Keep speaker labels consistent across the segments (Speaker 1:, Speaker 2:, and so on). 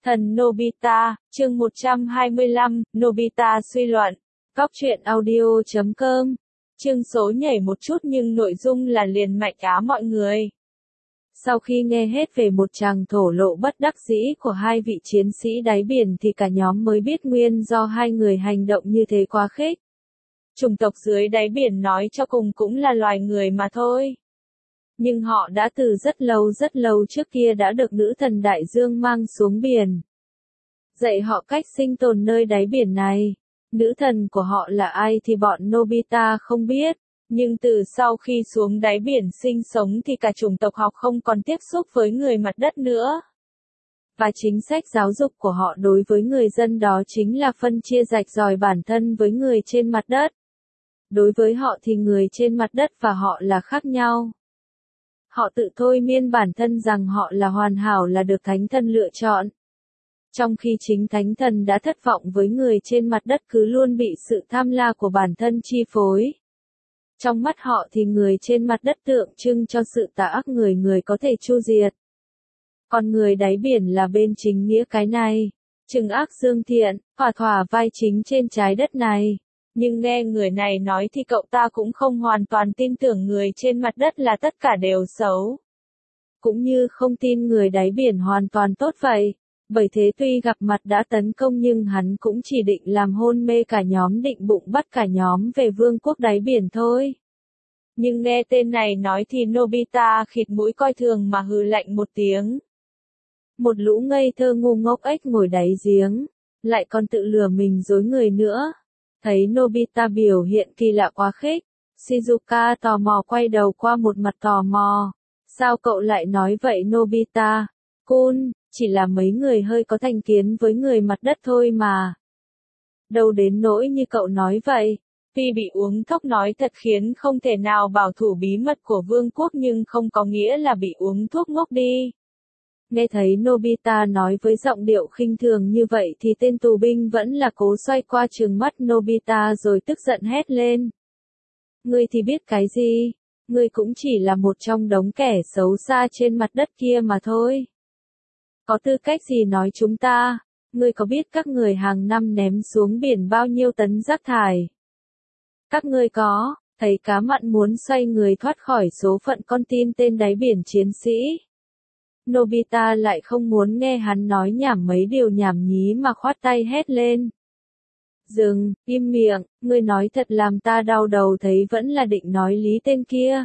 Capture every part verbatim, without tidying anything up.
Speaker 1: Thần Nobita, chương một trăm hai mươi lăm, Nobita suy luận. Góc truyện audio chấm com. Chương số nhảy một chút nhưng nội dung là liền mạch á mọi người. Sau khi nghe hết về một tràng thổ lộ bất đắc dĩ của hai vị chiến sĩ đáy biển thì cả nhóm mới biết nguyên do hai người hành động như thế quá khích. Chủng tộc dưới đáy biển nói cho cùng cũng là loài người mà thôi. Nhưng họ đã từ rất lâu rất lâu trước kia đã được nữ thần đại dương mang xuống biển. Dạy họ cách sinh tồn nơi đáy biển này. Nữ thần của họ là ai thì bọn Nobita không biết. Nhưng từ sau khi xuống đáy biển sinh sống thì cả chủng tộc học không còn tiếp xúc với người mặt đất nữa. Và chính sách giáo dục của họ đối với người dân đó chính là phân chia rạch ròi bản thân với người trên mặt đất. Đối với họ thì người trên mặt đất và họ là khác nhau. Họ tự thôi miên bản thân rằng họ là hoàn hảo là được thánh thần lựa chọn. Trong khi chính thánh thần đã thất vọng với người trên mặt đất cứ luôn bị sự tham lam của bản thân chi phối. Trong mắt họ thì người trên mặt đất tượng trưng cho sự tà ác người người có thể chu diệt. Còn người đáy biển là bên chính nghĩa cái này, trừng ác dương thiện, thỏa thỏa vai chính trên trái đất này. Nhưng nghe người này nói thì cậu ta cũng không hoàn toàn tin tưởng người trên mặt đất là tất cả đều xấu. Cũng như không tin người đáy biển hoàn toàn tốt vậy. Bởi thế tuy gặp mặt đã tấn công nhưng hắn cũng chỉ định làm hôn mê cả nhóm, định bụng bắt cả nhóm về vương quốc đáy biển thôi. Nhưng nghe tên này nói thì Nobita khịt mũi coi thường mà hừ lạnh một tiếng. Một lũ ngây thơ ngu ngốc ếch ngồi đáy giếng, lại còn tự lừa mình dối người nữa. Thấy Nobita biểu hiện kỳ lạ quá khích, Shizuka tò mò quay đầu qua một mặt tò mò. Sao cậu lại nói vậy Nobita? Kun, chỉ là mấy người hơi có thành kiến với người mặt đất thôi mà. Đâu đến nỗi như cậu nói vậy. Tuy bị uống thuốc nói thật khiến không thể nào bảo thủ bí mật của vương quốc nhưng không có nghĩa là bị uống thuốc ngốc đi. Nghe thấy Nobita nói với giọng điệu khinh thường như vậy thì tên tù binh vẫn là cố xoay qua trừng mắt Nobita rồi tức giận hét lên. Ngươi thì biết cái gì? Ngươi cũng chỉ là một trong đống kẻ xấu xa trên mặt đất kia mà thôi. Có tư cách gì nói chúng ta? Ngươi có biết các người hàng năm ném xuống biển bao nhiêu tấn rác thải? Các ngươi có, thấy cá mặn muốn xoay người thoát khỏi số phận con tin tên đáy biển chiến sĩ. Nobita lại không muốn nghe hắn nói nhảm mấy điều nhảm nhí mà khoát tay hét lên. Dừng, im miệng, ngươi nói thật làm ta đau đầu thấy vẫn là định nói lý tên kia.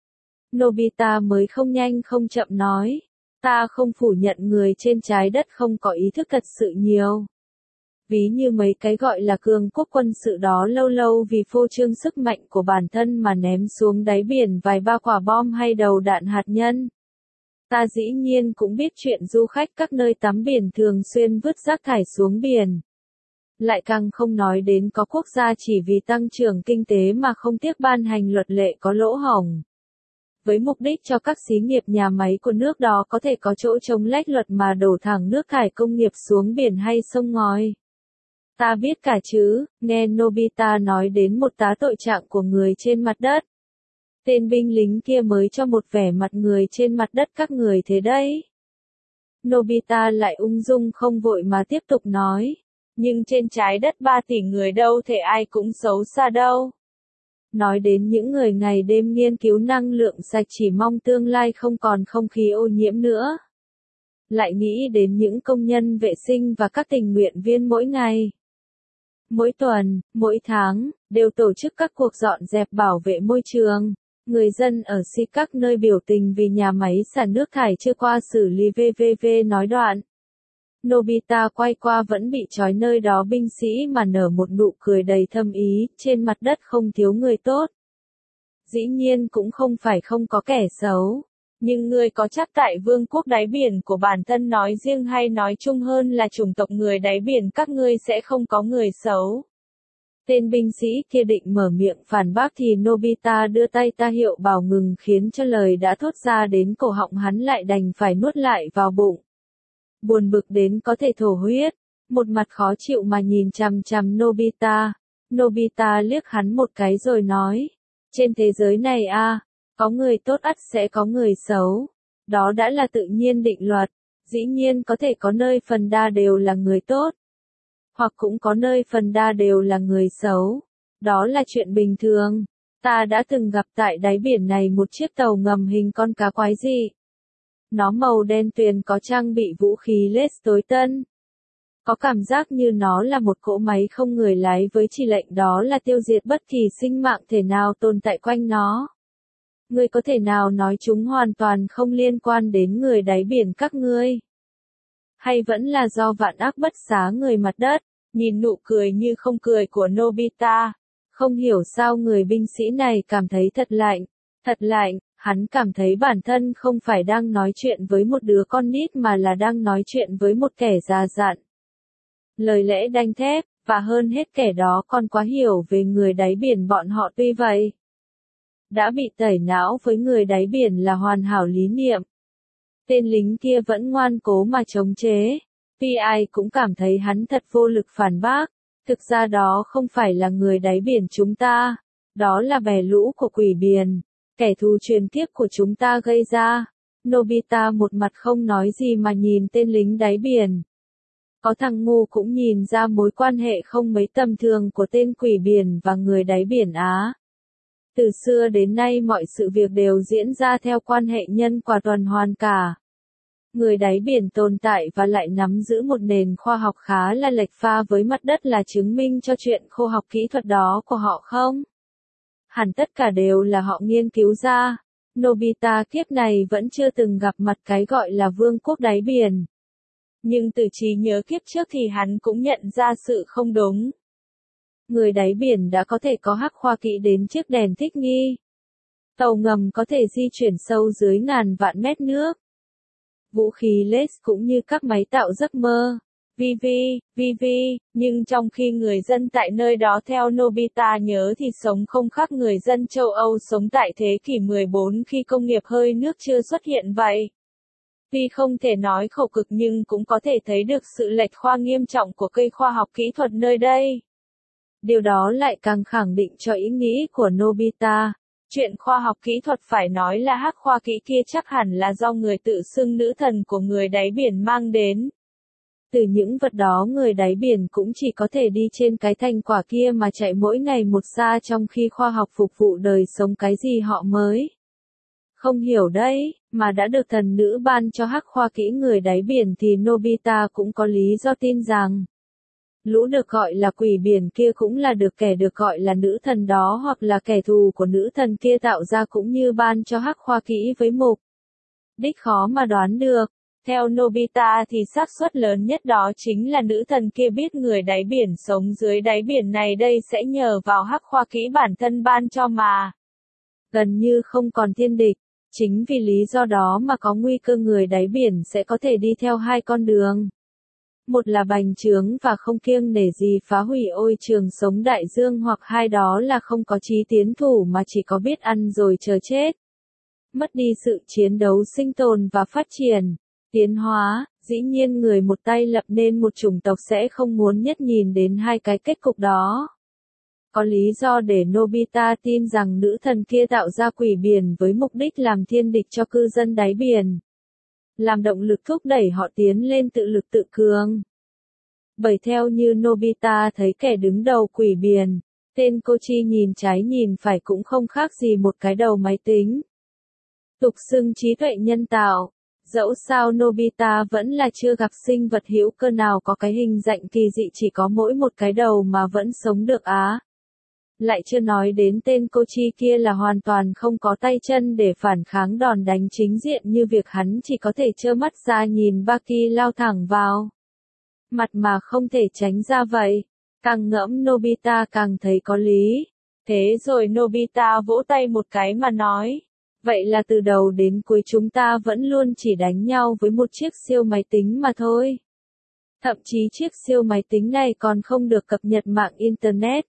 Speaker 1: Nobita mới không nhanh không chậm nói. Ta không phủ nhận người trên trái đất không có ý thức thật sự nhiều. Ví như mấy cái gọi là cường quốc quân sự đó lâu lâu vì phô trương sức mạnh của bản thân mà ném xuống đáy biển vài ba quả bom hay đầu đạn hạt nhân. Ta dĩ nhiên cũng biết chuyện du khách các nơi tắm biển thường xuyên vứt rác thải xuống biển. Lại càng không nói đến có quốc gia chỉ vì tăng trưởng kinh tế mà không tiếc ban hành luật lệ có lỗ hổng. Với mục đích cho các xí nghiệp nhà máy của nước đó có thể có chỗ chống lách luật mà đổ thẳng nước thải công nghiệp xuống biển hay sông ngòi. Ta biết cả chứ, nghe Nobita nói đến một tá tội trạng của người trên mặt đất. Tên binh lính kia mới cho một vẻ mặt người trên mặt đất các người thế đấy. Nobita lại ung dung không vội mà tiếp tục nói. Nhưng trên trái đất ba tỷ người đâu thể ai cũng xấu xa đâu. Nói đến những người ngày đêm nghiên cứu năng lượng sạch chỉ mong tương lai không còn không khí ô nhiễm nữa. Lại nghĩ đến những công nhân vệ sinh và các tình nguyện viên mỗi ngày. Mỗi tuần, mỗi tháng, đều tổ chức các cuộc dọn dẹp bảo vệ môi trường. Người dân ở si các nơi biểu tình vì nhà máy xả nước thải chưa qua xử lý vvv nói đoạn. Nobita quay qua vẫn bị trói nơi đó binh sĩ mà nở một nụ cười đầy thâm ý, trên mặt đất không thiếu người tốt. Dĩ nhiên cũng không phải không có kẻ xấu. Nhưng ngươi có chắc tại vương quốc đáy biển của bản thân nói riêng hay nói chung hơn là chủng tộc người đáy biển các ngươi sẽ không có người xấu. Tên binh sĩ kia định mở miệng phản bác thì Nobita đưa tay ta hiệu bảo ngừng khiến cho lời đã thốt ra đến cổ họng hắn lại đành phải nuốt lại vào bụng. Buồn bực đến có thể thổ huyết, một mặt khó chịu mà nhìn chằm chằm Nobita. Nobita liếc hắn một cái rồi nói, trên thế giới này a, có người tốt ắt sẽ có người xấu, đó đã là tự nhiên định luật. Dĩ nhiên có thể có nơi phần đa đều là người tốt, hoặc cũng có nơi phần đa đều là người xấu. Đó là chuyện bình thường. Ta đã từng gặp tại đáy biển này một chiếc tàu ngầm hình con cá quái dị. Nó màu đen tuyền có trang bị vũ khí laser tối tân. Có cảm giác như nó là một cỗ máy không người lái với chỉ lệnh đó là tiêu diệt bất kỳ sinh mạng thể nào tồn tại quanh nó. Ngươi có thể nào nói chúng hoàn toàn không liên quan đến người đáy biển các ngươi? Hay vẫn là do vạn ác bất xá người mặt đất? Nhìn nụ cười như không cười của Nobita, không hiểu sao người binh sĩ này cảm thấy thật lạnh, thật lạnh, hắn cảm thấy bản thân không phải đang nói chuyện với một đứa con nít mà là đang nói chuyện với một kẻ già dặn. Lời lẽ đanh thép, và hơn hết kẻ đó còn quá hiểu về người đáy biển bọn họ tuy vậy. Đã bị tẩy não với người đáy biển là hoàn hảo lý niệm. Tên lính kia vẫn ngoan cố mà chống chế. Tuy ai cũng cảm thấy hắn thật vô lực phản bác. Thực ra đó không phải là người đáy biển chúng ta. Đó là bè lũ của quỷ biển. Kẻ thù truyền kiếp của chúng ta gây ra. Nobita một mặt không nói gì mà nhìn tên lính đáy biển. Có thằng ngu cũng nhìn ra mối quan hệ không mấy tầm thường của tên quỷ biển và người đáy biển Á. Từ xưa đến nay mọi sự việc đều diễn ra theo quan hệ nhân quả tuần hoàn cả. Người đáy biển tồn tại và lại nắm giữ một nền khoa học khá là lệch pha với mặt đất là chứng minh cho chuyện khoa học kỹ thuật đó của họ không? Hẳn tất cả đều là họ nghiên cứu ra. Nobita kiếp này vẫn chưa từng gặp mặt cái gọi là vương quốc đáy biển. Nhưng từ trí nhớ kiếp trước thì hắn cũng nhận ra sự không đúng. Người đáy biển đã có thể có hắc khoa kỹ đến chiếc đèn thích nghi. Tàu ngầm có thể di chuyển sâu dưới ngàn vạn mét nước. Vũ khí laser cũng như các máy tạo giấc mơ. vê vê, vê vê, nhưng trong khi người dân tại nơi đó theo Nobita nhớ thì sống không khác người dân châu Âu sống tại thế kỷ mười bốn khi công nghiệp hơi nước chưa xuất hiện vậy. Tuy không thể nói khổ cực nhưng cũng có thể thấy được sự lệch khoa nghiêm trọng của cây khoa học kỹ thuật nơi đây. Điều đó lại càng khẳng định cho ý nghĩ của Nobita. Chuyện khoa học kỹ thuật phải nói là hắc khoa kỹ kia chắc hẳn là do người tự xưng nữ thần của người đáy biển mang đến. Từ những vật đó người đáy biển cũng chỉ có thể đi trên cái thành quả kia mà chạy mỗi ngày một xa trong khi khoa học phục vụ đời sống cái gì họ mới. Không hiểu đấy, mà đã được thần nữ ban cho hắc khoa kỹ người đáy biển thì Nobita cũng có lý do tin rằng. Lũ được gọi là quỷ biển kia cũng là được kẻ được gọi là nữ thần đó hoặc là kẻ thù của nữ thần kia tạo ra cũng như ban cho hắc khoa kỹ với mục đích khó mà đoán được. Theo Nobita thì xác suất lớn nhất đó chính là nữ thần kia biết người đáy biển sống dưới đáy biển này đây sẽ nhờ vào hắc khoa kỹ bản thân ban cho mà. Gần như không còn thiên địch. Chính vì lý do đó mà có nguy cơ người đáy biển sẽ có thể đi theo hai con đường. Một là bành trướng và không kiêng nể gì phá hủy ôi trường sống đại dương hoặc hai đó là không có chí tiến thủ mà chỉ có biết ăn rồi chờ chết. Mất đi sự chiến đấu sinh tồn và phát triển, tiến hóa, dĩ nhiên người một tay lập nên một chủng tộc sẽ không muốn nhất nhìn đến hai cái kết cục đó. Có lý do để Nobita tin rằng nữ thần kia tạo ra quỷ biển với mục đích làm thiên địch cho cư dân đáy biển. Làm động lực thúc đẩy họ tiến lên tự lực tự cường. Bởi theo như Nobita thấy kẻ đứng đầu quỷ biển, tên Kochi nhìn trái nhìn phải cũng không khác gì một cái đầu máy tính. Tục xưng trí tuệ nhân tạo. Dẫu sao Nobita vẫn là chưa gặp sinh vật hữu cơ nào có cái hình dạng kỳ dị chỉ có mỗi một cái đầu mà vẫn sống được á. Lại chưa nói đến tên Kochi kia là hoàn toàn không có tay chân để phản kháng đòn đánh chính diện như việc hắn chỉ có thể trơ mắt ra nhìn Baki lao thẳng vào mặt mà không thể tránh ra vậy. Càng ngẫm Nobita càng thấy có lý. Thế rồi Nobita vỗ tay một cái mà nói. Vậy là từ đầu đến cuối chúng ta vẫn luôn chỉ đánh nhau với một chiếc siêu máy tính mà thôi. Thậm chí chiếc siêu máy tính này còn không được cập nhật mạng Internet.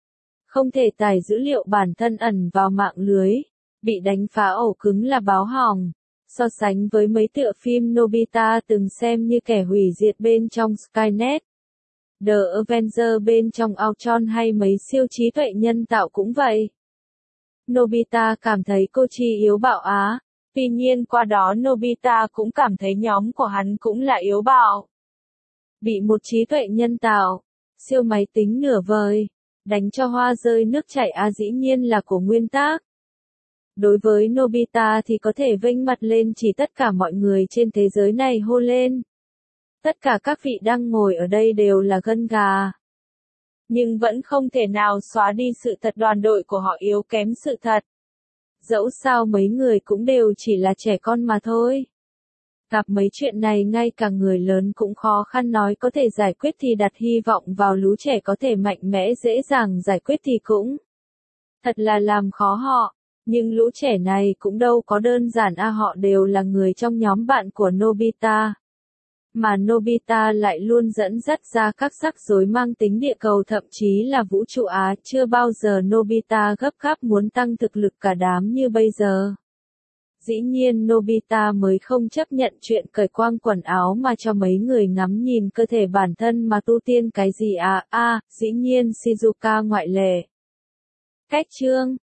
Speaker 1: Không thể tải dữ liệu bản thân ẩn vào mạng lưới. Bị đánh phá ổ cứng là báo hỏng. So sánh với mấy tựa phim Nobita từng xem như kẻ hủy diệt bên trong Skynet. The Avenger bên trong Ultron hay mấy siêu trí tuệ nhân tạo cũng vậy. Nobita cảm thấy Kochi yếu bạo á. Tuy nhiên qua đó Nobita cũng cảm thấy nhóm của hắn cũng là yếu bạo. Bị một trí tuệ nhân tạo, siêu máy tính nửa vời, đánh cho hoa rơi nước chảy à dĩ nhiên là của nguyên tác. Đối với Nobita thì có thể vênh mặt lên chỉ tất cả mọi người trên thế giới này hô lên. Tất cả các vị đang ngồi ở đây đều là gân gà. Nhưng vẫn không thể nào xóa đi sự thật đoàn đội của họ yếu kém sự thật. Dẫu sao mấy người cũng đều chỉ là trẻ con mà thôi. Gặp mấy chuyện này ngay cả người lớn cũng khó khăn nói có thể giải quyết thì đặt hy vọng vào lũ trẻ có thể mạnh mẽ dễ dàng giải quyết thì cũng. Thật là làm khó họ. Nhưng lũ trẻ này cũng đâu có đơn giản à họ đều là người trong nhóm bạn của Nobita. Mà Nobita lại luôn dẫn dắt ra các rắc rối mang tính địa cầu thậm chí là vũ trụ Á. Chưa bao giờ Nobita gấp gáp muốn tăng thực lực cả đám như bây giờ. Dĩ nhiên Nobita mới không chấp nhận chuyện cởi quang quần áo mà cho mấy người ngắm nhìn cơ thể bản thân mà tu tiên cái gì à, à, dĩ nhiên Shizuka ngoại lệ. Cách chương